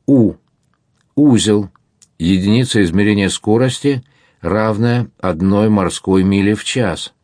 У. Узел. Единица измерения скорости, равная 1 морской миле в час.